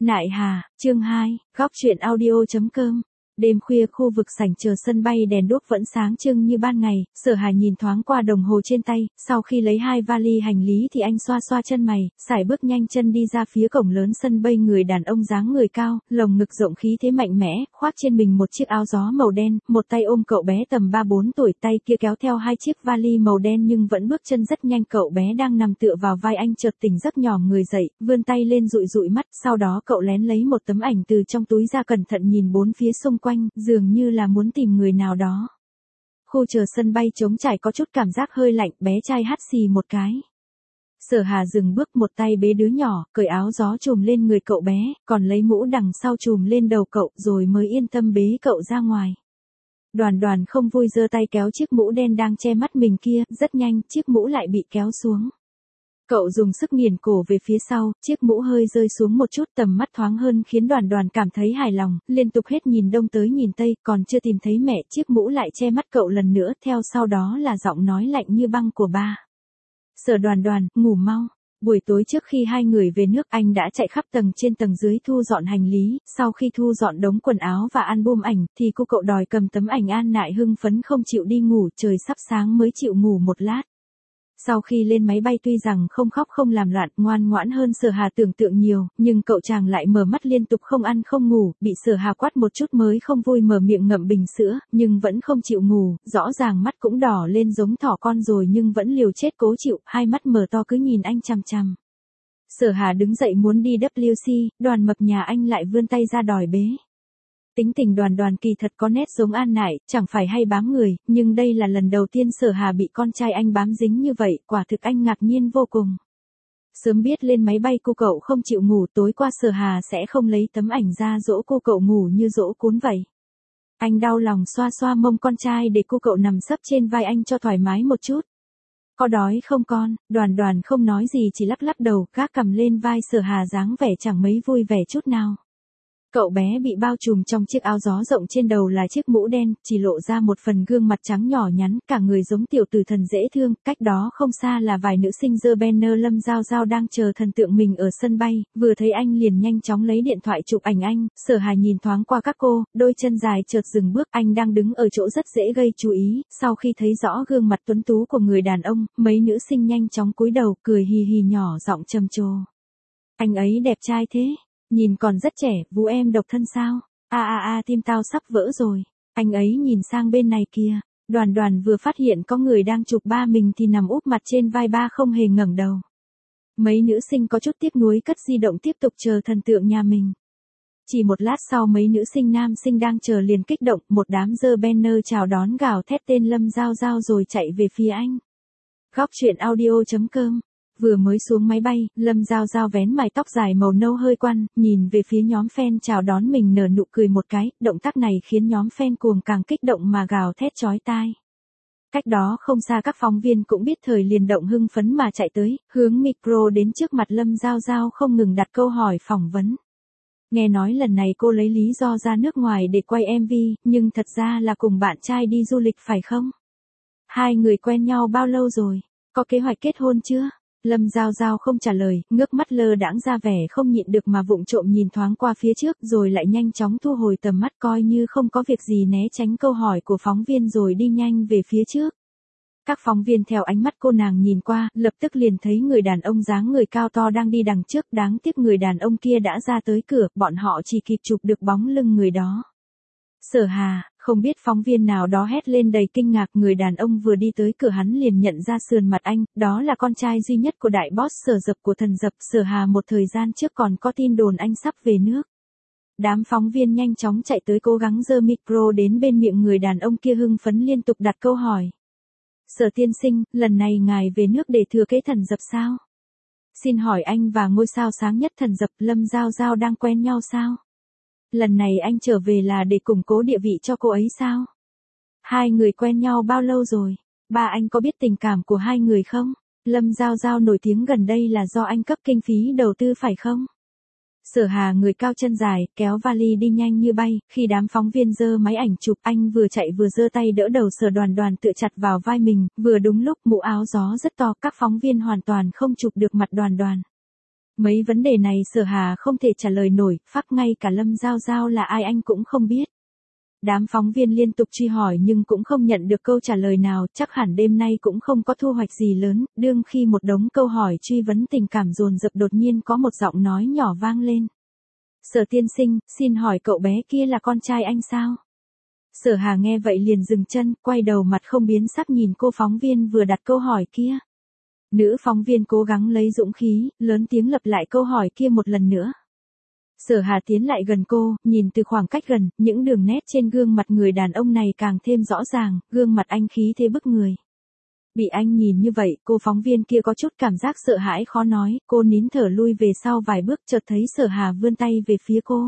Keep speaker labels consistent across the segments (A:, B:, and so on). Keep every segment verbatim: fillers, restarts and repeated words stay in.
A: Nại Hà, chương hai, góc truyện audio.com. Đêm khuya khu vực sảnh chờ sân bay đèn đuốc vẫn sáng trưng như ban ngày, Sở Hà nhìn thoáng qua đồng hồ trên tay, sau khi lấy hai vali hành lý thì anh xoa xoa chân mày, sải bước nhanh chân đi ra phía cổng lớn sân bay. Người đàn ông dáng người cao, lồng ngực rộng khí thế mạnh mẽ, khoác trên mình một chiếc áo gió màu đen, một tay ôm cậu bé tầm ba bốn tuổi, tay kia kéo theo hai chiếc vali màu đen nhưng vẫn bước chân rất nhanh. Cậu bé đang nằm tựa vào vai anh chợt tỉnh giấc nhòm người dậy, vươn tay lên dụi dụi mắt, sau đó cậu lén lấy một tấm ảnh từ trong túi ra cẩn thận nhìn bốn phía xung quanh, dường như là muốn tìm người nào đó. Khu chờ sân bay trống trải có chút cảm giác hơi lạnh, bé trai hắt xì một cái. Sở Hà dừng bước, một tay bế đứa nhỏ, cởi áo gió trùm lên người cậu bé, còn lấy mũ đằng sau trùm lên đầu cậu, rồi mới yên tâm bế cậu ra ngoài. Đoàn Đoàn không vui giơ tay kéo chiếc mũ đen đang che mắt mình kia, rất nhanh, chiếc mũ lại bị kéo xuống. Cậu dùng sức nghiền cổ về phía sau, chiếc mũ hơi rơi xuống một chút, tầm mắt thoáng hơn khiến Đoàn Đoàn cảm thấy hài lòng, liên tục hết nhìn đông tới nhìn tây, còn chưa tìm thấy mẹ, chiếc mũ lại che mắt cậu lần nữa, theo sau đó là giọng nói lạnh như băng của ba. Sở Đoàn Đoàn, ngủ mau. Buổi tối trước khi hai người về nước, anh đã chạy khắp tầng trên tầng dưới thu dọn hành lý, sau khi thu dọn đống quần áo và album ảnh, thì cô cậu đòi cầm tấm ảnh An Nại hưng phấn không chịu đi ngủ, trời sắp sáng mới chịu ngủ một lát. Sau khi lên máy bay tuy rằng không khóc không làm loạn, ngoan ngoãn hơn Sở Hà tưởng tượng nhiều, nhưng cậu chàng lại mở mắt liên tục không ăn không ngủ, bị Sở Hà quát một chút mới không vui mở miệng ngậm bình sữa, nhưng vẫn không chịu ngủ, rõ ràng mắt cũng đỏ lên giống thỏ con rồi nhưng vẫn liều chết cố chịu, hai mắt mở to cứ nhìn anh chằm chằm. Sở Hà đứng dậy muốn đi vê kép xê, Đoàn Mập nhà anh lại vươn tay ra đòi bế. Tính tình Đoàn Đoàn kỳ thật có nét giống An Nại, chẳng phải hay bám người, nhưng đây là lần đầu tiên Sở Hà bị con trai anh bám dính như vậy, quả thực anh ngạc nhiên vô cùng. Sớm biết lên máy bay cô cậu không chịu ngủ, tối qua Sở Hà sẽ không lấy tấm ảnh ra dỗ cô cậu ngủ như dỗ cún vậy. Anh đau lòng xoa xoa mông con trai để cô cậu nằm sấp trên vai anh cho thoải mái một chút. Có đói không con? Đoàn Đoàn không nói gì chỉ lắc lắc đầu, gác cầm lên vai Sở Hà dáng vẻ chẳng mấy vui vẻ chút nào. Cậu bé bị bao trùm trong chiếc áo gió rộng, trên đầu là chiếc mũ đen, chỉ lộ ra một phần gương mặt trắng nhỏ nhắn, cả người giống tiểu tử thần dễ thương. Cách đó không xa là vài nữ sinh giơ banner Lâm Giao Giao đang chờ thần tượng mình ở sân bay, vừa thấy anh liền nhanh chóng lấy điện thoại chụp ảnh anh. Sở Hà nhìn thoáng qua các cô, đôi chân dài chợt dừng bước, anh đang đứng ở chỗ rất dễ gây chú ý. Sau khi thấy rõ gương mặt tuấn tú của người đàn ông, mấy nữ sinh nhanh chóng cúi đầu, cười hì hì nhỏ giọng trầm trồ. Anh ấy đẹp trai thế. Nhìn còn rất trẻ, Vũ em độc thân sao? A a a tim tao sắp vỡ rồi. Anh ấy nhìn sang bên này kìa. Đoàn Đoàn vừa phát hiện có người đang chụp ba mình thì nằm úp mặt trên vai ba không hề ngẩng đầu. Mấy nữ sinh có chút tiếc nuối cất di động tiếp tục chờ thần tượng nhà mình. Chỉ một lát sau mấy nữ sinh nam sinh đang chờ liền kích động, một đám giơ banner chào đón gào thét tên Lâm Giao Giao rồi chạy về phía anh. Góc truyện audio.com. Vừa mới xuống máy bay, Lâm Giao Giao vén mái tóc dài màu nâu hơi quăn, nhìn về phía nhóm fan chào đón mình nở nụ cười một cái, động tác này khiến nhóm fan cuồng càng kích động mà gào thét chói tai. Cách đó không xa các phóng viên cũng biết thời liền động hưng phấn mà chạy tới, hướng micro đến trước mặt Lâm Giao Giao không ngừng đặt câu hỏi phỏng vấn. Nghe nói lần này cô lấy lý do ra nước ngoài để quay em vê, nhưng thật ra là cùng bạn trai đi du lịch phải không? Hai người quen nhau bao lâu rồi? Có kế hoạch kết hôn chưa? Lâm Giao Giao không trả lời, ngước mắt lơ đãng ra vẻ không nhịn được mà vụng trộm nhìn thoáng qua phía trước rồi lại nhanh chóng thu hồi tầm mắt coi như không có việc gì né tránh câu hỏi của phóng viên rồi đi nhanh về phía trước. Các phóng viên theo ánh mắt cô nàng nhìn qua, lập tức liền thấy người đàn ông dáng người cao to đang đi đằng trước, đáng tiếc người đàn ông kia đã ra tới cửa, bọn họ chỉ kịp chụp được bóng lưng người đó. Sở Hà, không biết phóng viên nào đó hét lên đầy kinh ngạc, người đàn ông vừa đi tới cửa hắn liền nhận ra sườn mặt anh, đó là con trai duy nhất của đại boss Sở Dập của thần dập. Sở Hà một thời gian trước còn có tin đồn anh sắp về nước. Đám phóng viên nhanh chóng chạy tới cố gắng giơ micro đến bên miệng người đàn ông kia hưng phấn liên tục đặt câu hỏi. Sở tiên sinh, lần này ngài về nước để thừa kế thần dập sao? Xin hỏi anh và ngôi sao sáng nhất thần dập Lâm Giao Giao đang quen nhau sao? Lần này anh trở về là để củng cố địa vị cho cô ấy sao? Hai người quen nhau bao lâu rồi? Ba anh có biết tình cảm của hai người không? Lâm Giao Giao nổi tiếng gần đây là do anh cấp kinh phí đầu tư phải không? Sở Hà người cao chân dài, kéo vali đi nhanh như bay, khi đám phóng viên giơ máy ảnh chụp anh vừa chạy vừa giơ tay đỡ đầu Sở Đoàn Đoàn tựa chặt vào vai mình, vừa đúng lúc mũ áo gió rất to, các phóng viên hoàn toàn không chụp được mặt Đoàn Đoàn. Mấy vấn đề này Sở Hà không thể trả lời nổi, phắc ngay cả Lâm Giao Giao là ai anh cũng không biết. Đám phóng viên liên tục truy hỏi nhưng cũng không nhận được câu trả lời nào, chắc hẳn đêm nay cũng không có thu hoạch gì lớn, đương khi một đống câu hỏi truy vấn tình cảm dồn dập đột nhiên có một giọng nói nhỏ vang lên. Sở tiên sinh, xin hỏi cậu bé kia là con trai anh sao? Sở Hà nghe vậy liền dừng chân, quay đầu mặt không biến sắc nhìn cô phóng viên vừa đặt câu hỏi kia. Nữ phóng viên cố gắng lấy dũng khí, lớn tiếng lặp lại câu hỏi kia một lần nữa. Sở Hà tiến lại gần cô, nhìn từ khoảng cách gần, những đường nét trên gương mặt người đàn ông này càng thêm rõ ràng, gương mặt anh khí thế bức người. Bị anh nhìn như vậy, cô phóng viên kia có chút cảm giác sợ hãi khó nói, cô nín thở lui về sau vài bước chợt thấy Sở Hà vươn tay về phía cô.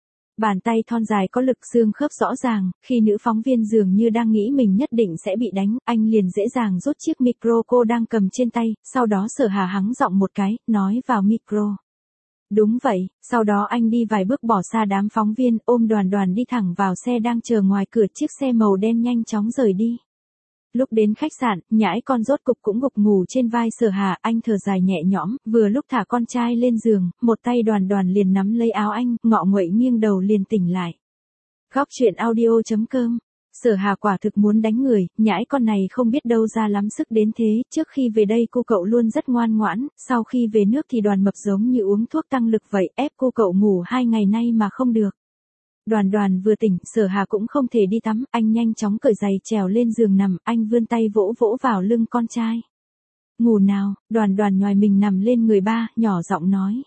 A: Bàn tay thon dài có lực xương khớp rõ ràng, khi nữ phóng viên dường như đang nghĩ mình nhất định sẽ bị đánh, anh liền dễ dàng rút chiếc micro cô đang cầm trên tay, sau đó Sở Hà hắng giọng một cái, nói vào micro. Đúng vậy, sau đó anh đi vài bước bỏ xa đám phóng viên, ôm Đoàn Đoàn đi thẳng vào xe đang chờ ngoài cửa, chiếc xe màu đen nhanh chóng rời đi. Lúc đến khách sạn, nhãi con rốt cục cũng gục ngủ trên vai Sở Hà, anh thở dài nhẹ nhõm, vừa lúc thả con trai lên giường, một tay Đoàn Đoàn liền nắm lấy áo anh, ngọ nguậy nghiêng đầu liền tỉnh lại. Góc truyện audio chấm com. Sở Hà quả thực muốn đánh người, nhãi con này không biết đâu ra lắm sức đến thế, trước khi về đây cô cậu luôn rất ngoan ngoãn, sau khi về nước thì Đoàn mập giống như uống thuốc tăng lực vậy, ép cô cậu ngủ hai ngày nay mà không được. Đoàn Đoàn vừa tỉnh, Sở Hà cũng không thể đi tắm, anh nhanh chóng cởi giày trèo lên giường nằm, anh vươn tay vỗ vỗ vào lưng con trai. Ngủ nào, Đoàn Đoàn nhoài mình nằm lên người ba, nhỏ giọng nói.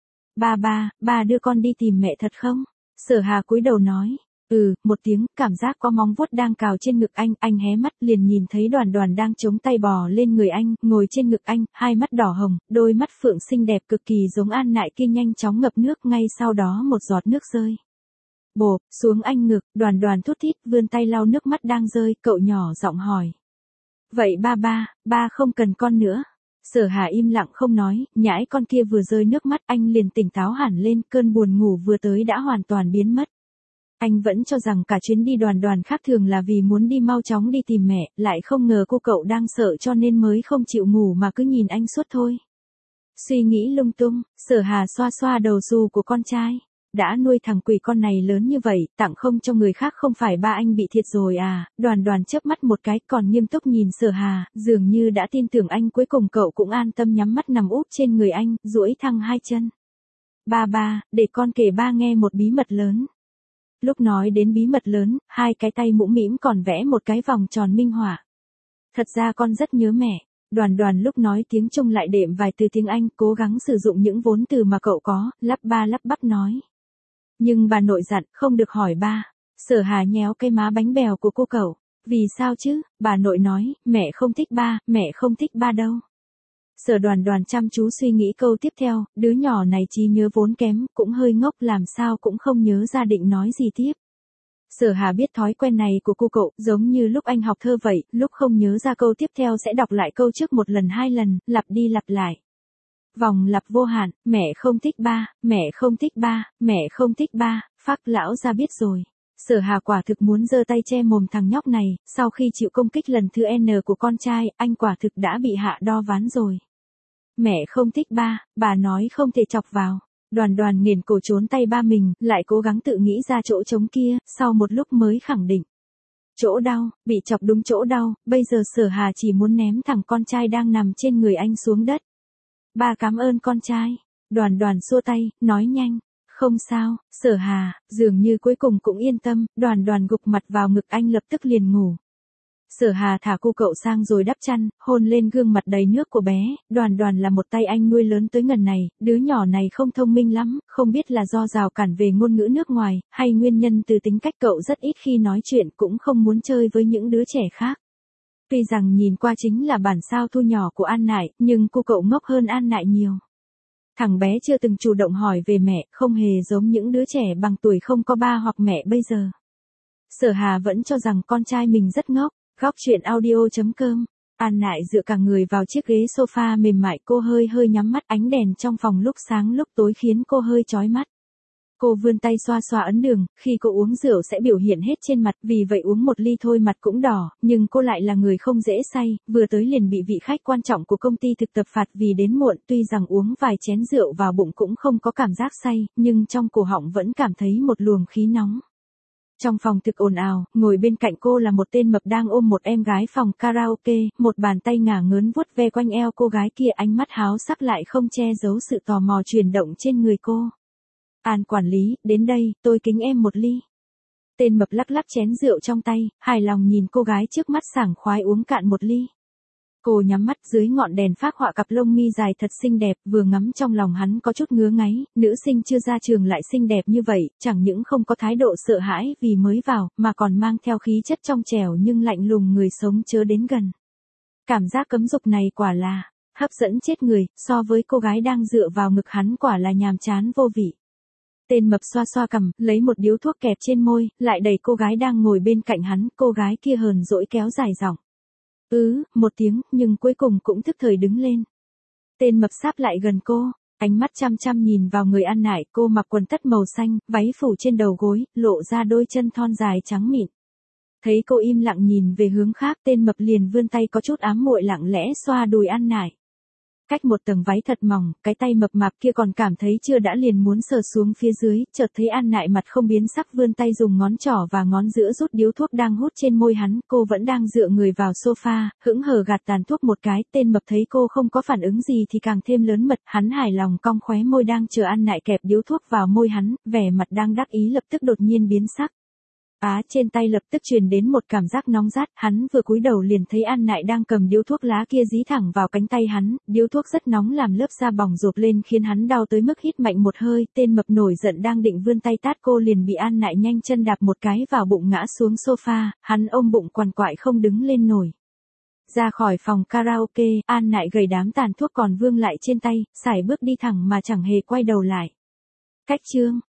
A: Ba ba, ba đưa con đi tìm mẹ thật không? Sở Hà cúi đầu nói. Ừ, một tiếng, cảm giác có móng vuốt đang cào trên ngực anh, anh hé mắt liền nhìn thấy Đoàn Đoàn đang chống tay bò lên người anh, ngồi trên ngực anh, hai mắt đỏ hồng, đôi mắt phượng xinh đẹp cực kỳ giống An Nại kia nhanh chóng ngập nước, ngay sau đó một giọt nước rơi. Bộp, xuống anh ngực, Đoàn Đoàn thút thít vươn tay lau nước mắt đang rơi, cậu nhỏ giọng hỏi. Vậy ba ba, ba không cần con nữa. Sở Hà im lặng không nói, nhãi con kia vừa rơi nước mắt anh liền tỉnh táo hẳn lên, cơn buồn ngủ vừa tới đã hoàn toàn biến mất. Anh vẫn cho rằng cả chuyến đi Đoàn Đoàn khác thường là vì muốn đi mau chóng đi tìm mẹ, lại không ngờ cô cậu đang sợ cho nên mới không chịu ngủ mà cứ nhìn anh suốt thôi. Suy nghĩ lung tung, Sở Hà xoa xoa đầu xù của con trai. Đã nuôi thằng quỷ con này lớn như vậy, tặng không cho người khác không phải ba anh bị thiệt rồi à? Đoàn Đoàn chớp mắt một cái còn nghiêm túc nhìn Sở Hà, dường như đã tin tưởng anh, cuối cùng cậu cũng an tâm nhắm mắt nằm úp trên người anh, duỗi thẳng hai chân. Ba ba, để con kể ba nghe một bí mật lớn. Lúc nói đến bí mật lớn, hai cái tay mũm mĩm còn vẽ một cái vòng tròn minh họa. Thật ra con rất nhớ mẹ. Đoàn Đoàn lúc nói tiếng Trung lại đệm vài từ tiếng Anh, cố gắng sử dụng những vốn từ mà cậu có, lắp ba lắp bắp nói. Nhưng bà nội dặn, không được hỏi ba. Sở Hà nhéo cái má bánh bèo của cô cậu. Vì sao chứ? Bà nội nói, mẹ không thích ba, mẹ không thích ba đâu. Sở Đoàn Đoàn chăm chú suy nghĩ câu tiếp theo, đứa nhỏ này trí nhớ vốn kém, cũng hơi ngốc, làm sao cũng không nhớ ra định nói gì tiếp. Sở Hà biết thói quen này của cô cậu, giống như lúc anh học thơ vậy, lúc không nhớ ra câu tiếp theo sẽ đọc lại câu trước một lần hai lần, lặp đi lặp lại. Vòng lặp vô hạn, mẹ không thích ba, mẹ không thích ba, mẹ không thích ba, phác lão ra biết rồi. Sở Hà quả thực muốn giơ tay che mồm thằng nhóc này, sau khi chịu công kích lần thứ N của con trai, anh quả thực đã bị hạ đo ván rồi. Mẹ không thích ba, bà nói không thể chọc vào. Đoàn Đoàn nghiền cổ trốn tay ba mình, lại cố gắng tự nghĩ ra chỗ trống kia, sau một lúc mới khẳng định. Chỗ đau, bị chọc đúng chỗ đau, bây giờ Sở Hà chỉ muốn ném thằng con trai đang nằm trên người anh xuống đất. Ba cảm ơn con trai. Đoàn Đoàn xua tay, nói nhanh. Không sao, Sở Hà, dường như cuối cùng cũng yên tâm, Đoàn Đoàn gục mặt vào ngực anh lập tức liền ngủ. Sở Hà thả cô cậu sang rồi đắp chăn, hôn lên gương mặt đầy nước của bé, Đoàn Đoàn là một tay anh nuôi lớn tới ngần này, đứa nhỏ này không thông minh lắm, không biết là do rào cản về ngôn ngữ nước ngoài, hay nguyên nhân từ tính cách cậu rất ít khi nói chuyện, cũng không muốn chơi với những đứa trẻ khác. Tuy rằng nhìn qua chính là bản sao thu nhỏ của An Nại, nhưng cô cậu ngốc hơn An Nại nhiều. Thằng bé chưa từng chủ động hỏi về mẹ, không hề giống những đứa trẻ bằng tuổi không có ba hoặc mẹ bây giờ. Sở Hà vẫn cho rằng con trai mình rất ngốc. Góc truyện audio chấm com. An Nại dựa cả người vào chiếc ghế sofa mềm mại, cô hơi hơi nhắm mắt, ánh đèn trong phòng lúc sáng lúc tối khiến cô hơi chói mắt. cô vươn tay xoa xoa ấn đường, khi cô uống rượu sẽ biểu hiện hết trên mặt, vì vậy uống một ly thôi mặt cũng đỏ, nhưng cô lại là người không dễ say, vừa tới liền bị vị khách quan trọng của công ty thực tập phạt vì đến muộn, tuy rằng uống vài chén rượu vào bụng cũng không có cảm giác say, nhưng trong cổ họng vẫn cảm thấy một luồng khí nóng. Trong phòng thực ồn ào, ngồi bên cạnh cô là một tên mập đang ôm một em gái phòng karaoke, một bàn tay ngả ngớn vuốt ve quanh eo cô gái kia, ánh mắt háo sắc lại không che giấu sự tò mò chuyển động trên người cô. An quản lý, đến đây, tôi kính em một ly. Tên mập lắc lắc chén rượu trong tay, hài lòng nhìn cô gái trước mắt sảng khoái uống cạn một ly. Cô nhắm mắt, dưới ngọn đèn phác họa cặp lông mi dài thật xinh đẹp, vừa ngắm trong lòng hắn có chút ngứa ngáy, nữ sinh chưa ra trường lại xinh đẹp như vậy, chẳng những không có thái độ sợ hãi vì mới vào, mà còn mang theo khí chất trong trẻo nhưng lạnh lùng, người sống chớ đến gần. Cảm giác cấm dục này quả là hấp dẫn chết người, so với cô gái đang dựa vào ngực hắn quả là nhàm chán vô vị. Tên mập xoa xoa cằm, lấy một điếu thuốc kẹp trên môi, lại đẩy cô gái đang ngồi bên cạnh hắn, cô gái kia hờn dỗi kéo dài giọng. Ừ, một tiếng, nhưng cuối cùng cũng thức thời đứng lên. Tên mập sáp lại gần cô, ánh mắt chăm chăm nhìn vào người ăn nải, cô mặc quần tất màu xanh, váy phủ trên đầu gối, lộ ra đôi chân thon dài trắng mịn. Thấy cô im lặng nhìn về hướng khác, tên mập liền vươn tay có chút ám muội lặng lẽ xoa đùi ăn nải. Cách một tầng váy thật mỏng, cái tay mập mạp kia còn cảm thấy chưa đã liền muốn sờ xuống phía dưới, chợt thấy An Nại mặt không biến sắc vươn tay dùng ngón trỏ và ngón giữa rút điếu thuốc đang hút trên môi hắn, cô vẫn đang dựa người vào sofa, hững hờ gạt tàn thuốc một cái, tên mập thấy cô không có phản ứng gì thì càng thêm lớn mật, hắn hài lòng cong khóe môi đang chờ An Nại kẹp điếu thuốc vào môi hắn, vẻ mặt đang đắc ý lập tức đột nhiên biến sắc. Á trên tay lập tức truyền đến một cảm giác nóng rát, hắn vừa cúi đầu liền thấy An Nại đang cầm điếu thuốc lá kia dí thẳng vào cánh tay hắn, điếu thuốc rất nóng làm lớp da bỏng rộp lên khiến hắn đau tới mức hít mạnh một hơi, tên mập nổi giận đang định vươn tay tát cô liền bị An Nại nhanh chân đạp một cái vào bụng ngã xuống sofa, hắn ôm bụng quằn quại không đứng lên nổi. Ra khỏi phòng karaoke, An Nại gầy đám tàn thuốc còn vương lại trên tay, sải bước đi thẳng mà chẳng hề quay đầu lại. Cách chương